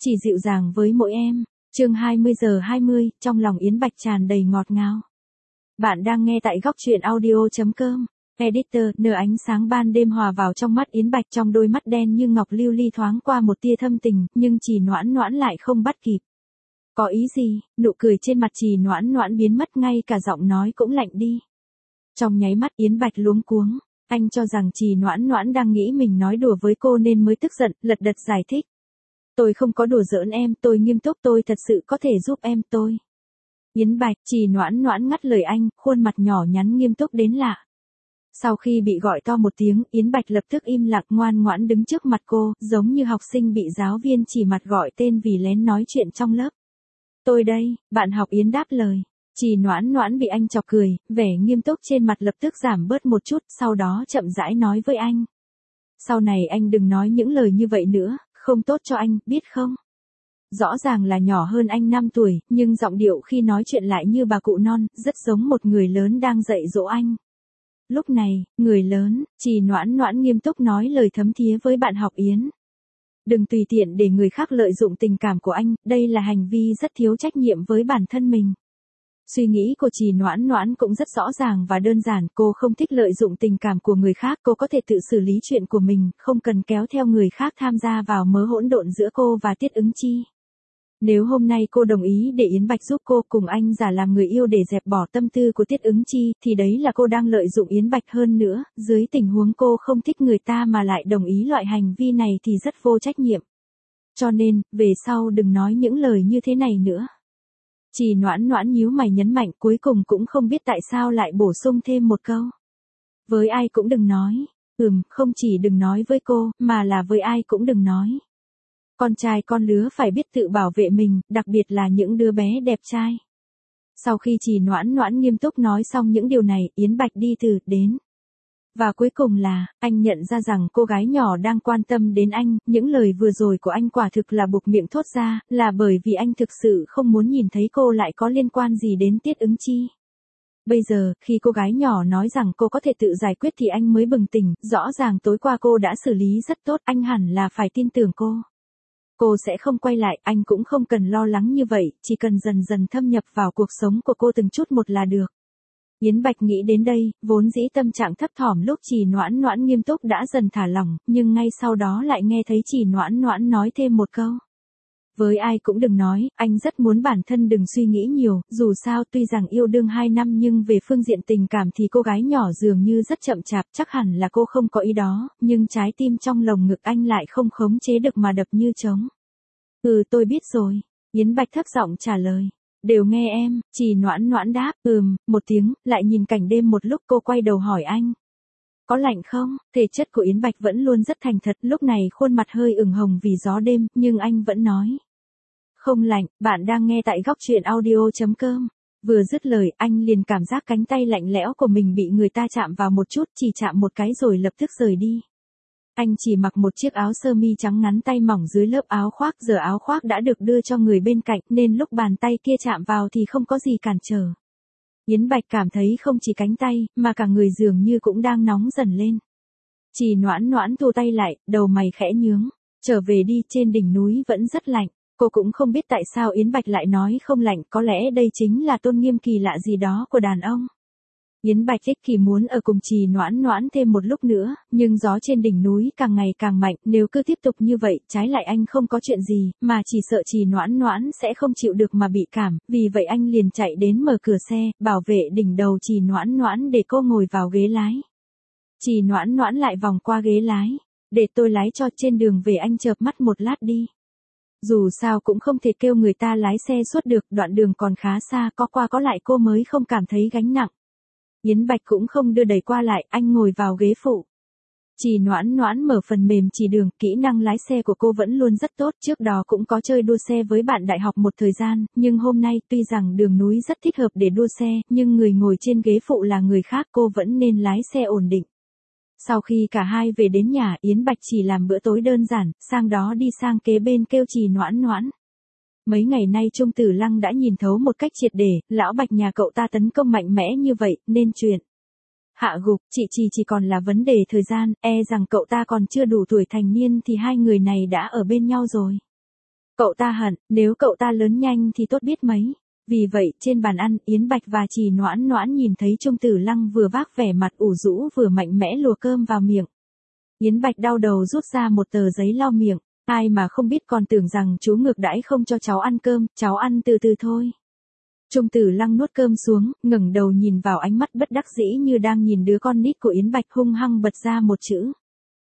chỉ dịu dàng với mỗi em. Chương 20:20, trong lòng Yến Bạch tràn đầy ngọt ngào. Bạn đang nghe tại góc truyện audio.com. Editor, nửa ánh sáng ban đêm hòa vào trong mắt Yến Bạch, trong đôi mắt đen như ngọc lưu ly thoáng qua một tia thâm tình, nhưng Trì Noãn Noãn lại không bắt kịp. Có ý gì? Nụ cười trên mặt Trì Noãn Noãn biến mất, ngay cả giọng nói cũng lạnh đi. Trong nháy mắt Yến Bạch luống cuống, anh cho rằng Trì Noãn Noãn đang nghĩ mình nói đùa với cô nên mới tức giận, lật đật giải thích. Tôi không có đùa giỡn em, tôi nghiêm túc, tôi thật sự có thể giúp em tôi. Yến Bạch, Trì Noãn Noãn ngắt lời anh, khuôn mặt nhỏ nhắn nghiêm túc đến lạ. Sau khi bị gọi to một tiếng, Yến Bạch lập tức im lặng ngoan ngoãn đứng trước mặt cô, giống như học sinh bị giáo viên chỉ mặt gọi tên vì lén nói chuyện trong lớp. Tôi đây, bạn học Yến đáp lời. Trì Noãn Noãn bị anh chọc cười, vẻ nghiêm túc trên mặt lập tức giảm bớt một chút, sau đó chậm rãi nói với anh. Sau này anh đừng nói những lời như vậy nữa, không tốt cho anh, biết không? Rõ ràng là nhỏ hơn anh 5 tuổi, nhưng giọng điệu khi nói chuyện lại như bà cụ non, rất giống một người lớn đang dạy dỗ anh. Lúc này, người lớn, Trì Noãn Noãn nghiêm túc nói lời thấm thía với bạn học Yến. Đừng tùy tiện để người khác lợi dụng tình cảm của anh, đây là hành vi rất thiếu trách nhiệm với bản thân mình. Suy nghĩ của Trì Noãn Noãn cũng rất rõ ràng và đơn giản, cô không thích lợi dụng tình cảm của người khác, cô có thể tự xử lý chuyện của mình, không cần kéo theo người khác tham gia vào mớ hỗn độn giữa cô và Tiết Ứng Chi. Nếu hôm nay cô đồng ý để Yến Bạch giúp cô cùng anh giả làm người yêu để dẹp bỏ tâm tư của Tiết Ứng Chi, thì đấy là cô đang lợi dụng Yến Bạch hơn nữa, dưới tình huống cô không thích người ta mà lại đồng ý loại hành vi này thì rất vô trách nhiệm. Cho nên, về sau đừng nói những lời như thế này nữa. Trì Noãn Noãn nhíu mày nhấn mạnh, cuối cùng cũng không biết tại sao lại bổ sung thêm một câu. Với ai cũng đừng nói. Không chỉ đừng nói với cô, mà là với ai cũng đừng nói. Con trai con lứa phải biết tự bảo vệ mình, đặc biệt là những đứa bé đẹp trai. Sau khi Trì Noãn Noãn nghiêm túc nói xong những điều này, Yến Bạch đi từ đến. Và cuối cùng là, anh nhận ra rằng cô gái nhỏ đang quan tâm đến anh, những lời vừa rồi của anh quả thực là buộc miệng thốt ra, là bởi vì anh thực sự không muốn nhìn thấy cô lại có liên quan gì đến Tiết Ứng Chi. Bây giờ, khi cô gái nhỏ nói rằng cô có thể tự giải quyết thì anh mới bừng tỉnh, rõ ràng tối qua cô đã xử lý rất tốt, anh hẳn là phải tin tưởng cô. Cô sẽ không quay lại, anh cũng không cần lo lắng như vậy, chỉ cần dần dần thâm nhập vào cuộc sống của cô từng chút một là được. Yến Bạch nghĩ đến đây, vốn dĩ tâm trạng thấp thỏm lúc Trì Noãn Noãn nghiêm túc đã dần thả lỏng, nhưng ngay sau đó lại nghe thấy Trì Noãn Noãn nói thêm một câu. Với ai cũng đừng nói, anh rất muốn bản thân đừng suy nghĩ nhiều, dù sao tuy rằng yêu đương 2 năm nhưng về phương diện tình cảm thì cô gái nhỏ dường như rất chậm chạp, chắc hẳn là cô không có ý đó, nhưng trái tim trong lồng ngực anh lại không khống chế được mà đập như trống. Tôi biết rồi, Yến Bạch thấp giọng trả lời. Đều nghe em, Trì Noãn Noãn đáp, một tiếng, lại nhìn cảnh đêm một lúc cô quay đầu hỏi anh. Có lạnh không? Thể chất của Yến Bạch vẫn luôn rất thành thật, lúc này khuôn mặt hơi ửng hồng vì gió đêm, nhưng anh vẫn nói. Không lạnh, bạn đang nghe tại góc truyện audio.com. Vừa dứt lời, anh liền cảm giác cánh tay lạnh lẽo của mình bị người ta chạm vào một chút, chỉ chạm một cái rồi lập tức rời đi. Anh chỉ mặc một chiếc áo sơ mi trắng ngắn tay mỏng dưới lớp áo khoác, giờ áo khoác đã được đưa cho người bên cạnh nên lúc bàn tay kia chạm vào thì không có gì cản trở. Yến Bạch cảm thấy không chỉ cánh tay, mà cả người dường như cũng đang nóng dần lên. Trì Noãn Noãn thu tay lại, đầu mày khẽ nhướng. Trở về đi, trên đỉnh núi vẫn rất lạnh. Cô cũng không biết tại sao Yến Bạch lại nói không lạnh, có lẽ đây chính là tôn nghiêm kỳ lạ gì đó của đàn ông. Yến Bạch ích kỷ muốn ở cùng Trì Noãn Noãn thêm một lúc nữa, nhưng gió trên đỉnh núi càng ngày càng mạnh, nếu cứ tiếp tục như vậy, trái lại anh không có chuyện gì, mà chỉ sợ Trì Noãn Noãn sẽ không chịu được mà bị cảm, vì vậy anh liền chạy đến mở cửa xe, bảo vệ đỉnh đầu Trì Noãn Noãn để cô ngồi vào ghế lái. Trì Noãn Noãn lại vòng qua ghế lái, để tôi lái cho, trên đường về anh chợp mắt một lát đi. Dù sao cũng không thể kêu người ta lái xe suốt được, đoạn đường còn khá xa, có qua có lại cô mới không cảm thấy gánh nặng. Yến Bạch cũng không đưa đẩy qua lại, anh ngồi vào ghế phụ. Trì Noãn Noãn mở phần mềm chỉ đường, kỹ năng lái xe của cô vẫn luôn rất tốt, trước đó cũng có chơi đua xe với bạn đại học một thời gian, nhưng hôm nay tuy rằng đường núi rất thích hợp để đua xe, nhưng người ngồi trên ghế phụ là người khác, cô vẫn nên lái xe ổn định. Sau khi cả hai về đến nhà, Yến Bạch chỉ làm bữa tối đơn giản, sang đó đi sang kế bên kêu Trì Noãn Noãn. Mấy ngày nay Trung Tử Lăng đã nhìn thấu một cách triệt để, lão Bạch nhà cậu ta tấn công mạnh mẽ như vậy, nên chuyện hạ gục, chỉ còn là vấn đề thời gian, rằng cậu ta còn chưa đủ tuổi thành niên thì hai người này đã ở bên nhau rồi. Cậu ta hận, nếu cậu ta lớn nhanh thì tốt biết mấy. Vì vậy, trên bàn ăn, Yến Bạch và Trì Noãn Noãn nhìn thấy Trung Tử Lăng vừa vác vẻ mặt ủ rũ vừa mạnh mẽ lùa cơm vào miệng. Yến Bạch đau đầu rút ra một tờ giấy lau miệng, ai mà không biết còn tưởng rằng chú ngược đãi không cho cháu ăn cơm, cháu ăn từ từ thôi. Trung Tử Lăng nuốt cơm xuống, ngẩng đầu nhìn vào ánh mắt bất đắc dĩ như đang nhìn đứa con nít của Yến Bạch, hung hăng bật ra một chữ.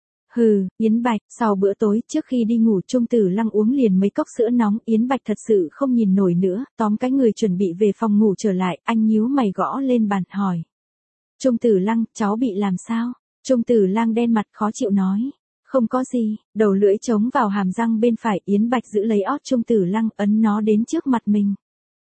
Hừ, Yến Bạch, sau bữa tối, trước khi đi ngủ Trung Tử Lăng uống liền mấy cốc sữa nóng, Yến Bạch thật sự không nhìn nổi nữa, tóm cái người chuẩn bị về phòng ngủ trở lại, anh nhíu mày gõ lên bàn, hỏi. Trung Tử Lăng, cháu bị làm sao? Trung Tử Lăng đen mặt khó chịu nói. Không có gì, đầu lưỡi chống vào hàm răng bên phải, Yến Bạch giữ lấy ót Trung Tử Lăng, ấn nó đến trước mặt mình.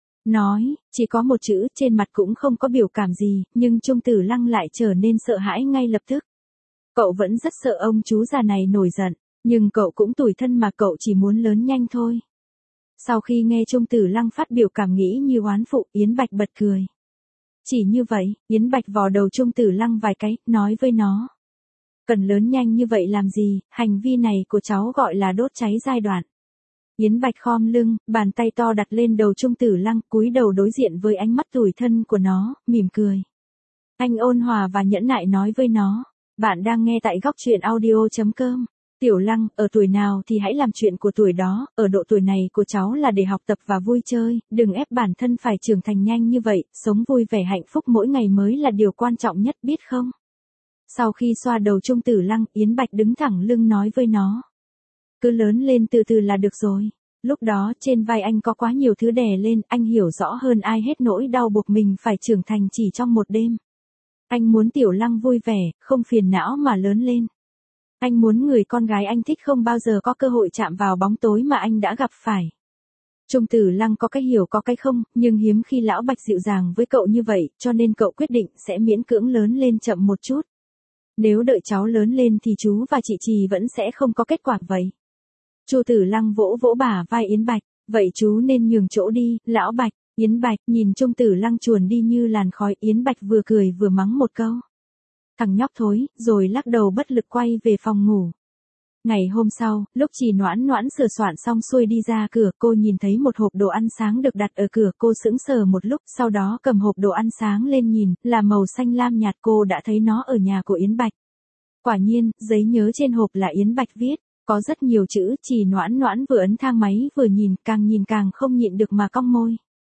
Nói, chỉ có một chữ, trên mặt cũng không có biểu cảm gì, nhưng Trung Tử Lăng lại trở nên sợ hãi ngay lập tức. Cậu vẫn rất sợ ông chú già này nổi giận, nhưng cậu cũng tủi thân mà, cậu chỉ muốn lớn nhanh thôi. Sau khi nghe Trung Tử Lăng phát biểu cảm nghĩ như oán phụ, Yến Bạch bật cười. Chỉ như vậy, Yến Bạch vò đầu Trung Tử Lăng vài cái, nói với nó. Cần lớn nhanh như vậy làm gì, hành vi này của cháu gọi là đốt cháy giai đoạn. Yến Bạch khom lưng, bàn tay to đặt lên đầu Trung Tử Lăng, cúi đầu đối diện với ánh mắt tủi thân của nó, mỉm cười. Anh ôn hòa và nhẫn nại nói với nó. Bạn đang nghe tại góc truyện audio.com. Tiểu Lăng, ở tuổi nào thì hãy làm chuyện của tuổi đó, ở độ tuổi này của cháu là để học tập và vui chơi, đừng ép bản thân phải trưởng thành nhanh như vậy, sống vui vẻ hạnh phúc mỗi ngày mới là điều quan trọng nhất, biết không? Sau khi xoa đầu Trung Tử Lăng, Yến Bạch đứng thẳng lưng nói với nó. Cứ lớn lên từ từ là được rồi. Lúc đó trên vai anh có quá nhiều thứ đè lên, anh hiểu rõ hơn ai hết nỗi đau buộc mình phải trưởng thành chỉ trong một đêm. Anh muốn Tiểu Lăng vui vẻ, không phiền não mà lớn lên. Anh muốn người con gái anh thích không bao giờ có cơ hội chạm vào bóng tối mà anh đã gặp phải. Trung Tử Lăng có cái hiểu có cái không, nhưng hiếm khi Lão Bạch dịu dàng với cậu như vậy, cho nên cậu quyết định sẽ miễn cưỡng lớn lên chậm một chút. Nếu đợi cháu lớn lên thì chú và chị Trì vẫn sẽ không có kết quả vậy. Chu Tử Lăng vỗ vỗ bả vai Yến Bạch, vậy chú nên nhường chỗ đi, Lão Bạch. Yến Bạch nhìn Trung Tử Lăng chuồn đi như làn khói, Yến Bạch vừa cười vừa mắng một câu. Thằng nhóc thối, rồi lắc đầu bất lực quay về phòng ngủ. Ngày hôm sau, lúc Trì Noãn Noãn sửa soạn xong xuôi đi ra cửa, cô nhìn thấy một hộp đồ ăn sáng được đặt ở cửa, cô sững sờ một lúc, sau đó cầm hộp đồ ăn sáng lên nhìn, là màu xanh lam nhạt, cô đã thấy nó ở nhà của Yến Bạch. Quả nhiên, giấy nhớ trên hộp là Yến Bạch viết, có rất nhiều chữ, Trì Noãn Noãn vừa ấn thang máy vừa nhìn càng không nhịn được mà cong môi.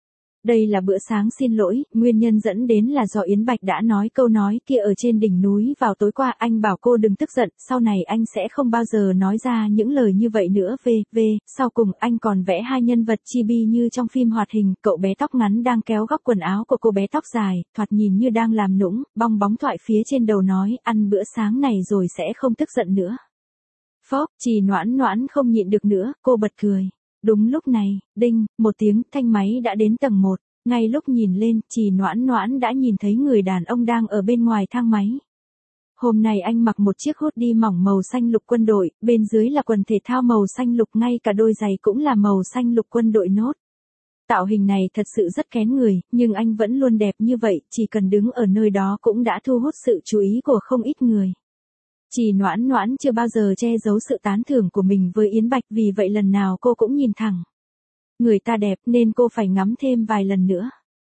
Đây là bữa sáng xin lỗi, nguyên nhân dẫn đến là do Yến Bạch đã nói câu nói kia ở trên đỉnh núi vào tối qua, anh bảo cô đừng tức giận, sau này anh sẽ không bao giờ nói ra những lời như vậy nữa. Sau cùng anh còn vẽ hai nhân vật chibi như trong phim hoạt hình, cậu bé tóc ngắn đang kéo góc quần áo của cô bé tóc dài, thoạt nhìn như đang làm nũng, bong bóng thoại phía trên đầu nói, ăn bữa sáng này rồi sẽ không tức giận nữa. Phốc, Trì Noãn Noãn không nhịn được nữa, cô bật cười. Đúng lúc này, đinh, một tiếng, thanh máy đã đến tầng 1, ngay lúc nhìn lên, Trì Noãn Noãn đã nhìn thấy người đàn ông đang ở bên ngoài thang máy. Hôm nay anh mặc một chiếc hoodie mỏng màu xanh lục quân đội, bên dưới là quần thể thao màu xanh lục, ngay cả đôi giày cũng là màu xanh lục quân đội nốt. Tạo hình này thật sự rất kén người, nhưng anh vẫn luôn đẹp như vậy, chỉ cần đứng ở nơi đó cũng đã thu hút sự chú ý của không ít người. Trì Noãn Noãn chưa bao giờ che giấu sự tán thưởng của mình với Yến Bạch, vì vậy lần nào cô cũng nhìn thẳng. Người ta đẹp nên cô phải ngắm thêm vài lần nữa.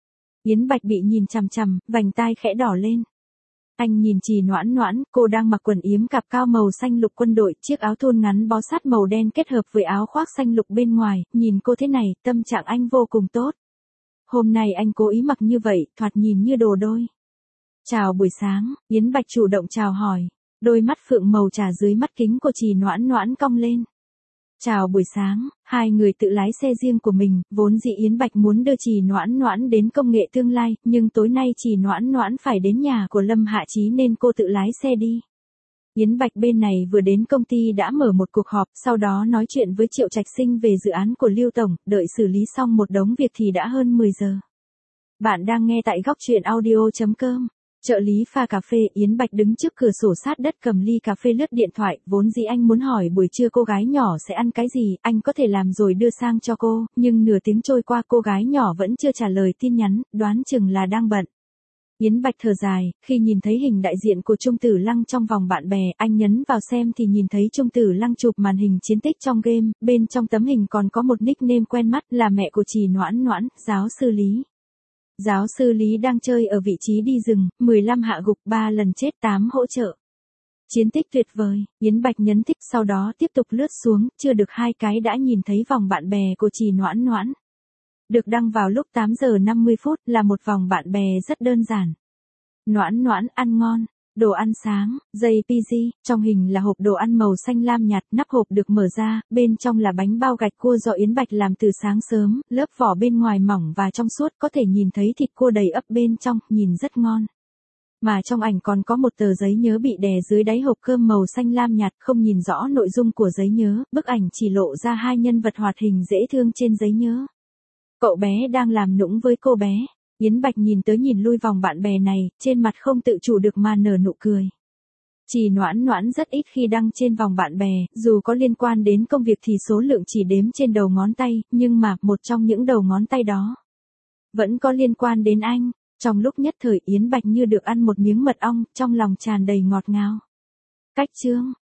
Yến Bạch bị nhìn chằm chằm, vành tai khẽ đỏ lên. Anh nhìn Trì Noãn Noãn, cô đang mặc quần yếm cạp cao màu xanh lục quân đội, chiếc áo thun ngắn bó sát màu đen kết hợp với áo khoác xanh lục bên ngoài, nhìn cô thế này, tâm trạng anh vô cùng tốt. Hôm nay anh cố ý mặc như vậy, thoạt nhìn như đồ đôi. Chào buổi sáng, Yến Bạch chủ động chào hỏi. Đôi mắt phượng màu trà dưới mắt kính của Trì Noãn Noãn cong lên. Chào buổi sáng, hai người tự lái xe riêng của mình, vốn dĩ Yến Bạch muốn đưa Trì Noãn Noãn đến công nghệ tương lai, nhưng tối nay Trì Noãn Noãn phải đến nhà của Lâm Hạ Chí nên cô tự lái xe đi. Yến Bạch bên này vừa đến công ty đã mở một cuộc họp, sau đó nói chuyện với Triệu Trạch Sinh về dự án của Lưu Tổng, đợi xử lý xong một đống việc thì đã hơn 10 giờ. Bạn đang nghe tại góc truyện audio.com. Trợ lý pha cà phê, Yến Bạch đứng trước cửa sổ sát đất cầm ly cà phê lướt điện thoại, vốn dĩ anh muốn hỏi buổi trưa cô gái nhỏ sẽ ăn cái gì, anh có thể làm rồi đưa sang cho cô, nhưng nửa tiếng trôi qua cô gái nhỏ vẫn chưa trả lời tin nhắn, đoán chừng là đang bận. Yến Bạch thở dài, khi nhìn thấy hình đại diện của Trung Tử Lăng trong vòng bạn bè, anh nhấn vào xem thì nhìn thấy Trung Tử Lăng chụp màn hình chiến tích trong game, bên trong tấm hình còn có một nickname quen mắt là mẹ của Trì Noãn Noãn, giáo sư Lý. Giáo sư Lý đang chơi ở vị trí đi rừng, 15 hạ gục 3 lần chết 8 hỗ trợ. Chiến tích tuyệt vời, Yến Bạch nhấn thích sau đó tiếp tục lướt xuống, chưa được 2 cái đã nhìn thấy vòng bạn bè của Trì Noãn Noãn. Được đăng vào lúc 8 giờ 50 phút là một vòng bạn bè rất đơn giản. Noãn Noãn ăn ngon, đồ ăn sáng, JPG, trong hình là hộp đồ ăn màu xanh lam nhạt, nắp hộp được mở ra, bên trong là bánh bao gạch cua do Yến Bạch làm từ sáng sớm, lớp vỏ bên ngoài mỏng và trong suốt, có thể nhìn thấy thịt cua đầy ắp bên trong, nhìn rất ngon. Mà trong ảnh còn có một tờ giấy nhớ bị đè dưới đáy hộp cơm màu xanh lam nhạt, không nhìn rõ nội dung của giấy nhớ, bức ảnh chỉ lộ ra 2 nhân vật hoạt hình dễ thương trên giấy nhớ. Cậu bé đang làm nũng với cô bé. Yến Bạch nhìn tới nhìn lui vòng bạn bè này, trên mặt không tự chủ được mà nở nụ cười. Trì Noãn Noãn rất ít khi đăng trên vòng bạn bè, dù có liên quan đến công việc thì số lượng chỉ đếm trên đầu ngón tay, nhưng mà một trong những đầu ngón tay đó vẫn có liên quan đến anh. Trong lúc nhất thời Yến Bạch như được ăn một miếng mật ong, trong lòng tràn đầy ngọt ngào. Cách chương